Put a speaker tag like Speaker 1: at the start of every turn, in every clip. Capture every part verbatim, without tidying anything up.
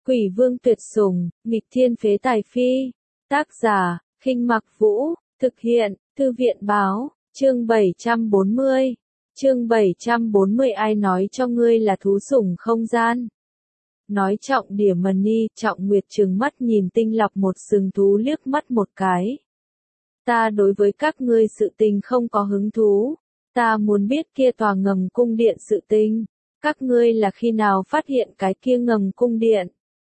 Speaker 1: Quỷ vương tuyệt sủng, nghịch thiên phế tài phi. Tác giả, Khinh Mặc Vũ, thực hiện, Thư viện báo, chương bảy trăm bốn mươi. Chương bảy trăm bốn mươi ai nói cho ngươi là thú sủng không gian? Nói Trọng Điểm Money, Trọng Nguyệt trừng mắt nhìn Tinh Lọc một sừng thú liếc mắt một cái. Ta đối với các ngươi sự tình không có hứng thú, ta muốn biết kia tòa ngầm cung điện sự tình, các ngươi là khi nào phát hiện cái kia ngầm cung điện?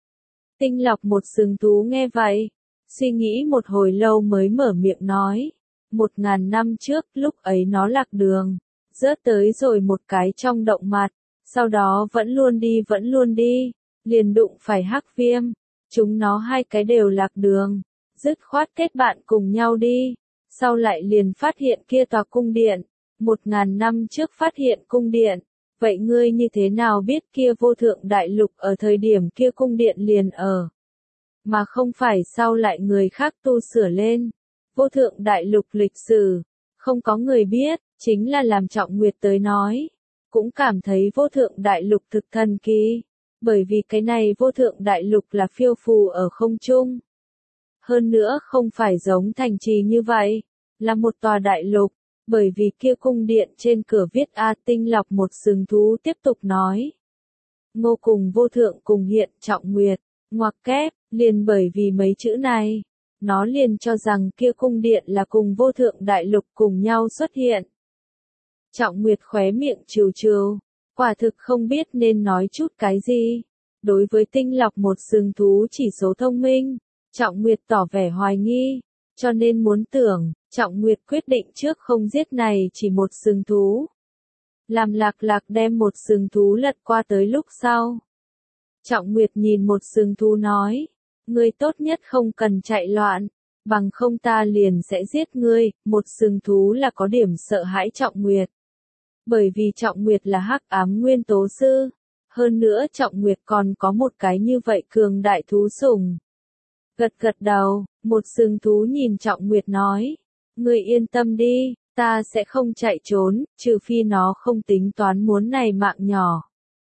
Speaker 1: Tinh Lọc một sừng thú nghe vậy, suy nghĩ một hồi lâu mới mở miệng nói, một ngàn năm trước lúc ấy nó lạc đường, rớt tới rồi một cái trong động mặt, sau đó vẫn luôn đi vẫn luôn đi, liền đụng phải Hắc Viêm, chúng nó hai cái đều lạc đường, dứt khoát kết bạn cùng nhau đi, sau lại liền phát hiện kia tòa cung điện, một ngàn năm trước phát hiện cung điện. Vậy ngươi như thế nào biết kia vô thượng đại lục ở thời điểm kia cung điện liền ở, mà không phải sau lại người khác tu sửa lên? Vô thượng đại lục lịch sử, không có người biết, chính là làm Trọng Nguyệt tới nói, cũng cảm thấy vô thượng đại lục thực thần kỳ, bởi vì cái này vô thượng đại lục là phiêu phù ở không trung. Hơn nữa không phải giống thành trì như vậy, là một tòa đại lục. Bởi vì kia cung điện trên cửa viết A. Tinh Lọc một sừng thú tiếp tục nói. Ngô cùng vô thượng cùng hiện Trọng Nguyệt, ngoặc kép, liền bởi vì mấy chữ này, nó liền cho rằng kia cung điện là cùng vô thượng đại lục cùng nhau xuất hiện. Trọng Nguyệt khóe miệng trừ trừ, quả thực không biết nên nói chút cái gì. Đối với Tinh Lọc một sừng thú chỉ số thông minh, Trọng Nguyệt tỏ vẻ hoài nghi, cho nên muốn tưởng. Trọng Nguyệt quyết định trước không giết này chỉ một sừng thú. Làm Lạc Lạc đem một sừng thú lật qua tới lúc sau. Trọng Nguyệt nhìn một sừng thú nói, ngươi tốt nhất không cần chạy loạn, bằng không ta liền sẽ giết ngươi. Một sừng thú là có điểm sợ hãi Trọng Nguyệt. Bởi vì Trọng Nguyệt là hắc ám nguyên tố sư, hơn nữa Trọng Nguyệt còn có một cái như vậy cường đại thú sủng. Gật gật đầu, một sừng thú nhìn Trọng Nguyệt nói. Ngươi yên tâm đi, ta sẽ không chạy trốn, trừ phi nó không tính toán muốn này mạng nhỏ.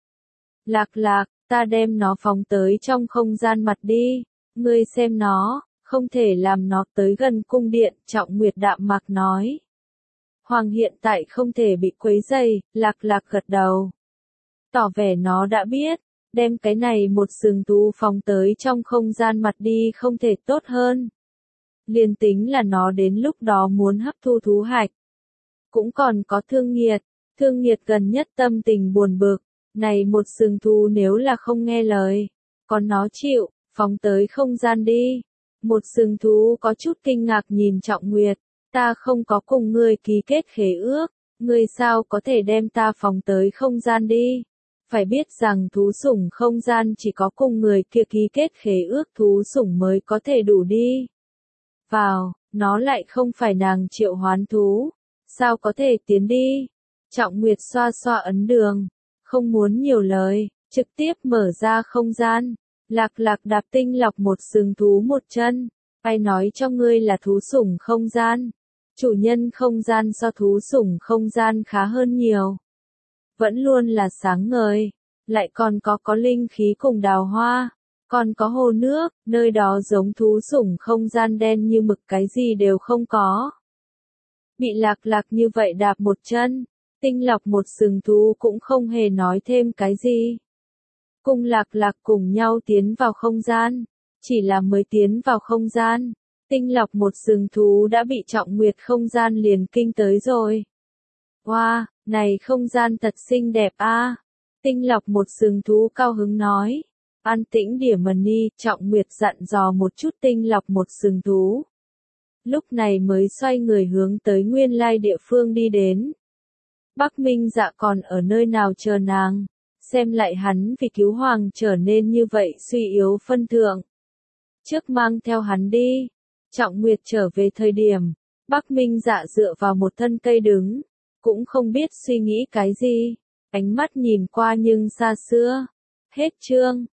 Speaker 1: Lạc Lạc, ta đem nó phóng tới trong không gian mặt đi, ngươi xem nó, không thể làm nó tới gần cung điện, Trọng Nguyệt đạm mạc nói. Hoàng hiện tại không thể bị quấy rầy, Lạc Lạc gật đầu. Tỏ vẻ nó đã biết, đem cái này một sừng thú phóng tới trong không gian mặt đi không thể tốt hơn. Liền tính là nó đến lúc đó muốn hấp thu thú hạch. Cũng còn có Thương Nghiệt, Thương Nghiệt gần nhất tâm tình buồn bực, này một sừng thú nếu là không nghe lời, còn nó chịu, phóng tới không gian đi. Một sừng thú có chút kinh ngạc nhìn Trọng Nguyệt, ta không có cùng ngươi ký kết khế ước, ngươi sao có thể đem ta phóng tới không gian đi. Phải biết rằng thú sủng không gian chỉ có cùng người kia ký kết khế ước thú sủng mới có thể đủ đi vào, nó lại không phải nàng triệu hoán thú, sao có thể tiến đi? Trọng Nguyệt xoa xoa ấn đường, không muốn nhiều lời, trực tiếp mở ra không gian. Lạc Lạc đạp Tinh Lọc một sừng thú một chân, ai nói cho ngươi là thú sủng không gian? Chủ nhân không gian so thú sủng không gian khá hơn nhiều, vẫn luôn là sáng ngời, lại còn có có linh khí cùng đào hoa. Còn có hồ nước, nơi đó giống thú sủng không gian đen như mực cái gì đều không có. Bị Lạc Lạc như vậy đạp một chân, Tinh Lọc một sừng thú cũng không hề nói thêm cái gì. Cùng Lạc Lạc cùng nhau tiến vào không gian, chỉ là mới tiến vào không gian, Tinh Lọc một sừng thú đã bị Trọng Nguyệt không gian liền kinh tới rồi. Wow, này không gian thật xinh đẹp a. À. Tinh Lọc một sừng thú cao hứng nói. An tĩnh điểm Money, Trọng Nguyệt dặn dò một chút Tinh Lọc một sừng thú. Lúc này mới xoay người hướng tới nguyên lai địa phương đi đến. Bắc Minh Dạ còn ở nơi nào chờ nàng, xem lại hắn vì cứu hoàng trở nên như vậy suy yếu phân thượng. Trước mang theo hắn đi. Trọng Nguyệt trở về thời điểm, Bắc Minh Dạ dựa vào một thân cây đứng, cũng không biết suy nghĩ cái gì, ánh mắt nhìn qua nhưng xa xưa. Hết chương.